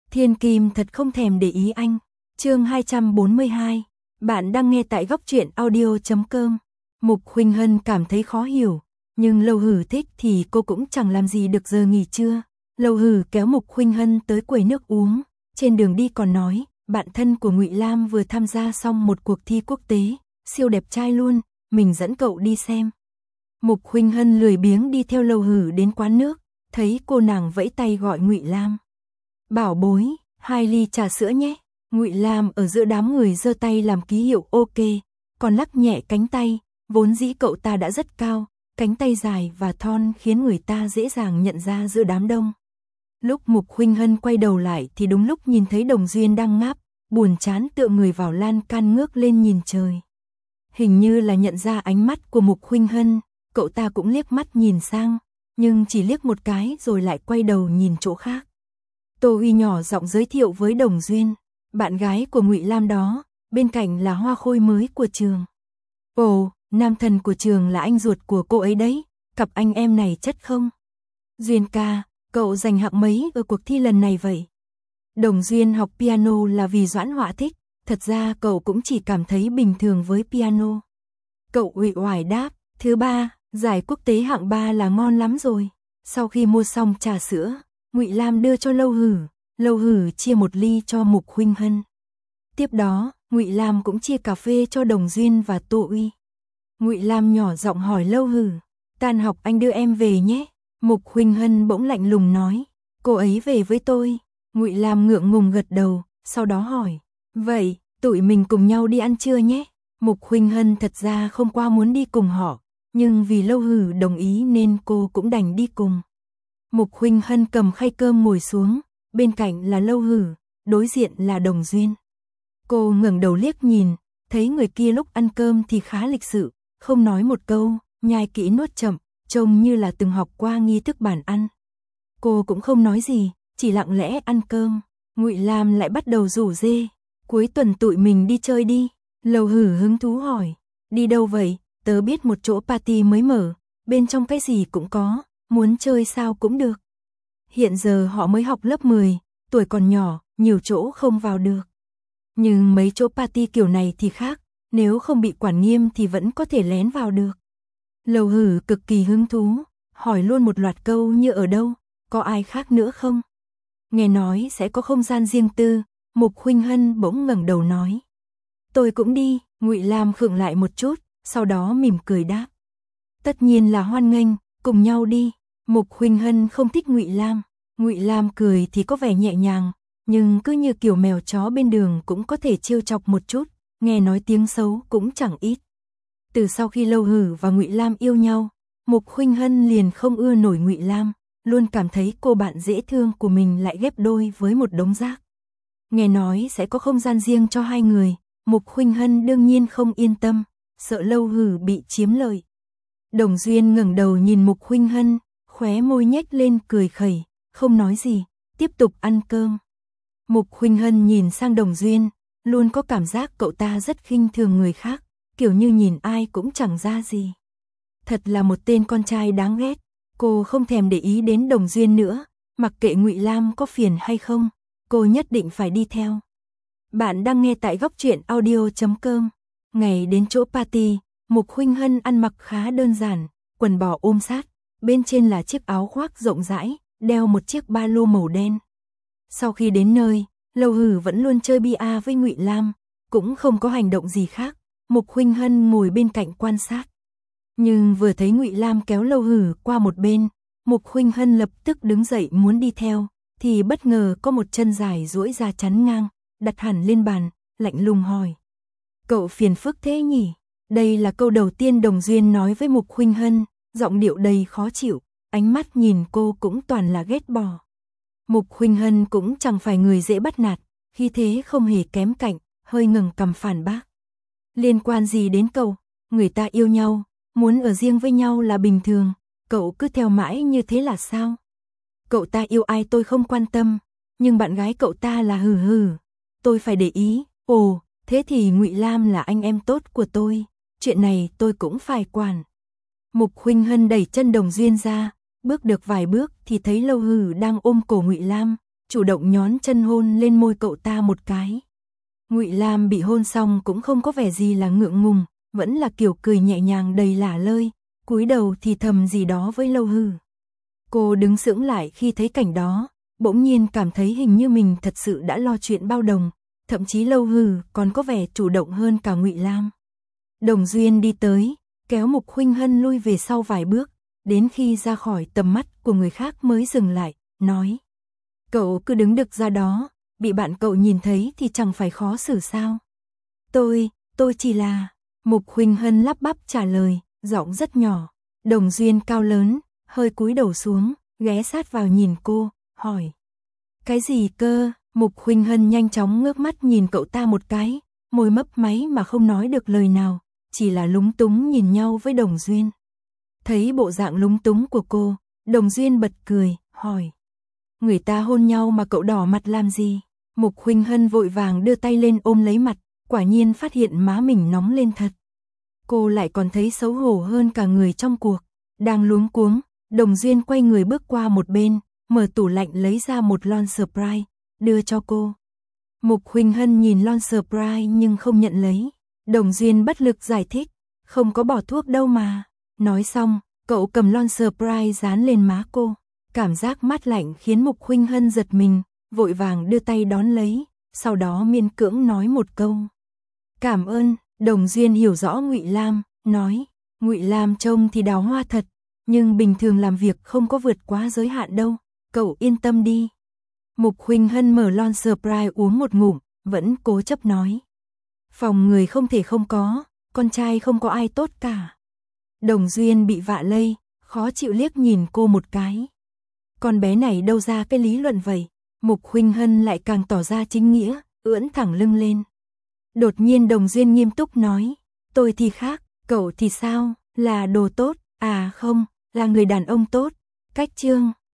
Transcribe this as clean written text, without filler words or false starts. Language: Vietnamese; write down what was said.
Thiên Kim thật không thèm để ý anh. Chương 242. Bạn đang nghe tại góc truyện audio.com. Mục Khuynh Hân cảm thấy khó hiểu, nhưng Lâu Hử thích thì cô cũng chẳng làm gì được giờ nghỉ trưa. Lâu Hử kéo Mục Khuynh Hân tới quầy nước uống, trên đường đi còn nói, bạn thân của Ngụy Lam vừa tham gia xong một cuộc thi quốc tế, siêu đẹp trai luôn, mình dẫn cậu đi xem. Mục Khuynh Hân lười biếng đi theo Lâu Hử đến quán nước, thấy cô nàng vẫy tay gọi Ngụy Lam. Bảo bối, 2 ly trà sữa nhé. Ngụy Lam ở giữa đám người giơ tay làm ký hiệu ok, còn lắc nhẹ cánh tay, vốn dĩ cậu ta đã rất cao, cánh tay dài và thon khiến người ta dễ dàng nhận ra giữa đám đông. Lúc Mục Khuynh Hân quay đầu lại thì đúng lúc nhìn thấy Đồng Duyên đang ngáp, buồn chán tựa người vào lan can ngước lên nhìn trời. Hình như là nhận ra ánh mắt của Mục Khuynh Hân, cậu ta cũng liếc mắt nhìn sang, nhưng chỉ liếc một cái rồi lại quay đầu nhìn chỗ khác. Tô Huy nhỏ giọng giới thiệu với Đồng Duyên, bạn gái của Ngụy Lam đó, bên cạnh là hoa khôi mới của trường. Ồ, nam thần của trường là anh ruột của cô ấy đấy, cặp anh em này chất không? Duyên ca, cậu giành hạng mấy ở cuộc thi lần này vậy? Đồng Duyên học piano là vì Doãn Họa thích, thật ra cậu cũng chỉ cảm thấy bình thường với piano. Cậu uể oải đáp, thứ 3, giải quốc tế hạng 3 là ngon lắm rồi. Sau khi mua xong trà sữa, Ngụy Lam đưa cho Lâu Hử chia 1 ly cho Mục Khuynh Hân. Tiếp đó, Ngụy Lam cũng chia cà phê cho Đồng Duyên và Tô Uy. Ngụy Lam nhỏ giọng hỏi Lâu Hử, tan học anh đưa em về nhé. Mục Khuynh Hân bỗng lạnh lùng nói, cô ấy về với tôi. Ngụy Lam ngượng ngùng gật đầu, sau đó hỏi, vậy, tụi mình cùng nhau đi ăn trưa nhé. Mục Khuynh Hân thật ra không qua muốn đi cùng họ, nhưng vì Lâu Hử đồng ý nên cô cũng đành đi cùng. Mục Khuynh Hân cầm khay cơm ngồi xuống, bên cạnh là Lâu Hử, đối diện là Đồng Duyên. Cô ngẩng đầu liếc nhìn, thấy người kia lúc ăn cơm thì khá lịch sự, không nói một câu, nhai kỹ nuốt chậm, trông như là từng học qua nghi thức bàn ăn. Cô cũng không nói gì, chỉ lặng lẽ ăn cơm. Ngụy Lam lại bắt đầu rủ rê, cuối tuần tụi mình đi chơi đi. Lâu Hử hứng thú hỏi, đi đâu vậy? Tớ biết một chỗ party mới mở, bên trong cái gì cũng có, muốn chơi sao cũng được. Hiện giờ họ mới học lớp 10, tuổi còn nhỏ, nhiều chỗ không vào được. Nhưng mấy chỗ party kiểu này thì khác, nếu không bị quản nghiêm thì vẫn có thể lén vào được. Lâu Hử cực kỳ hứng thú, hỏi luôn một loạt câu như ở đâu, có ai khác nữa không? Nghe nói sẽ có không gian riêng tư, Mục Khuynh Hân bỗng ngẩng đầu nói. Tôi cũng đi, Ngụy Lam khựng lại một chút, sau đó mỉm cười đáp. Tất nhiên là hoan nghênh, cùng nhau đi. Mục Khuynh Hân không thích Ngụy Lam. Ngụy Lam cười thì có vẻ nhẹ nhàng, nhưng cứ như kiểu mèo chó bên đường cũng có thể trêu chọc một chút, nghe nói tiếng xấu cũng chẳng ít. Từ sau khi Lâu Hử và Ngụy Lam yêu nhau, Mục Khuynh Hân liền không ưa nổi Ngụy Lam, luôn cảm thấy cô bạn dễ thương của mình lại ghép đôi với một đống rác. Nghe nói sẽ có không gian riêng cho hai người, Mục Khuynh Hân đương nhiên không yên tâm, sợ Lâu Hử bị chiếm lợi. Đồng Duyên ngẩng đầu nhìn Mục Khuynh Hân, khóe môi nhếch lên cười khẩy, không nói gì, tiếp tục ăn cơm. Mục Khuynh Hân nhìn sang Đồng Duyên, luôn có cảm giác cậu ta rất khinh thường người khác, kiểu như nhìn ai cũng chẳng ra gì. Thật là một tên con trai đáng ghét, cô không thèm để ý đến Đồng Duyên nữa, mặc kệ Ngụy Lam có phiền hay không, cô nhất định phải đi theo. Bạn đang nghe tại góc truyện audio.com. Ngày đến chỗ party, Mục Khuynh Hân ăn mặc khá đơn giản, quần bò ôm sát, bên trên là chiếc áo khoác rộng rãi, đeo một chiếc ba lô màu đen. Sau khi đến nơi, Lâu Hử vẫn luôn chơi bia với Ngụy Lam, cũng không có hành động gì khác, Mục Khuynh Hân ngồi bên cạnh quan sát. Nhưng vừa thấy Ngụy Lam kéo Lâu Hử qua một bên, Mục Khuynh Hân lập tức đứng dậy muốn đi theo, thì bất ngờ có một chân dài duỗi ra chắn ngang, đặt hẳn lên bàn, lạnh lùng hỏi. Cậu phiền phức thế nhỉ? Đây là câu đầu tiên Đồng Duyên nói với Mục Khuynh Hân, giọng điệu đầy khó chịu, ánh mắt nhìn cô cũng toàn là ghét bỏ. Mục Khuynh Hân cũng chẳng phải người dễ bắt nạt, khi thế không hề kém cạnh, hơi ngẩng cằm phản bác. Liên quan gì đến cậu? Người ta yêu nhau, muốn ở riêng với nhau là bình thường, cậu cứ theo mãi như thế là sao? Cậu ta yêu ai tôi không quan tâm, nhưng bạn gái cậu ta là Hử Hử, tôi phải để ý. Ồ, thế thì Ngụy Lam là anh em tốt của tôi, chuyện này tôi cũng phải quản. Mục Khuynh Hân đẩy chân Đồng Duyên ra, bước được vài bước thì thấy Lâu Hử đang ôm cổ Ngụy Lam, chủ động nhón chân hôn lên môi cậu ta một cái. Ngụy Lam bị hôn xong cũng không có vẻ gì là ngượng ngùng, vẫn là kiểu cười nhẹ nhàng đầy lả lơi, cúi đầu thì thầm gì đó với Lâu Hư. Cô đứng sững lại khi thấy cảnh đó, bỗng nhiên cảm thấy hình như mình thật sự đã lo chuyện bao đồng, thậm chí Lâu Hư còn có vẻ chủ động hơn cả Ngụy Lam. Đồng Duyên đi tới, kéo Mục Khuynh Hân lui về sau vài bước, đến khi ra khỏi tầm mắt của người khác mới dừng lại, nói: "Cậu cứ đứng đực ra đó, bị bạn cậu nhìn thấy thì chẳng phải khó xử sao?" Tôi chỉ là..." Mục Khuynh Hân lắp bắp trả lời, giọng rất nhỏ. Đồng Duyên cao lớn, hơi cúi đầu xuống, ghé sát vào nhìn cô, hỏi: "Cái gì cơ?" Mục Khuynh Hân nhanh chóng ngước mắt nhìn cậu ta một cái, môi mấp máy mà không nói được lời nào, chỉ là lúng túng nhìn nhau với Đồng Duyên. Thấy bộ dạng lúng túng của cô, Đồng Duyên bật cười, hỏi: "Người ta hôn nhau mà cậu đỏ mặt làm gì?" Mục Khuynh Hân vội vàng đưa tay lên ôm lấy mặt, quả nhiên phát hiện má mình nóng lên thật. Cô lại còn thấy xấu hổ hơn cả người trong cuộc. Đang luống cuống, Đồng Duyên quay người bước qua một bên, mở tủ lạnh lấy ra một lon Sprite, đưa cho cô. Mục Khuynh Hân nhìn lon Sprite nhưng không nhận lấy. Đồng Duyên bất lực giải thích: "Không có bỏ thuốc đâu mà." Nói xong, cậu cầm lon Sprite dán lên má cô. Cảm giác mát lạnh khiến Mục Khuynh Hân giật mình, vội vàng đưa tay đón lấy, sau đó miễn cưỡng nói một câu: "Cảm ơn." Đồng Duyên hiểu rõ Ngụy Lam, nói: "Ngụy Lam trông thì đào hoa thật, nhưng bình thường làm việc không có vượt quá giới hạn đâu, cậu yên tâm đi." Mục Khuynh Hân mở lon Sprite uống một ngụm, vẫn cố chấp nói: "Phòng người không thể không có, con trai không có ai tốt cả." Đồng Duyên bị vạ lây, khó chịu liếc nhìn cô một cái. Con bé này đâu ra cái lý luận vậy? Mục Khuynh Hân lại càng tỏ ra chính nghĩa, ưỡn thẳng lưng lên. Đột nhiên Đồng Duyên nghiêm túc nói: "Tôi thì khác, cậu thì sao, là đồ tốt, à không, là người đàn ông tốt." Cách chương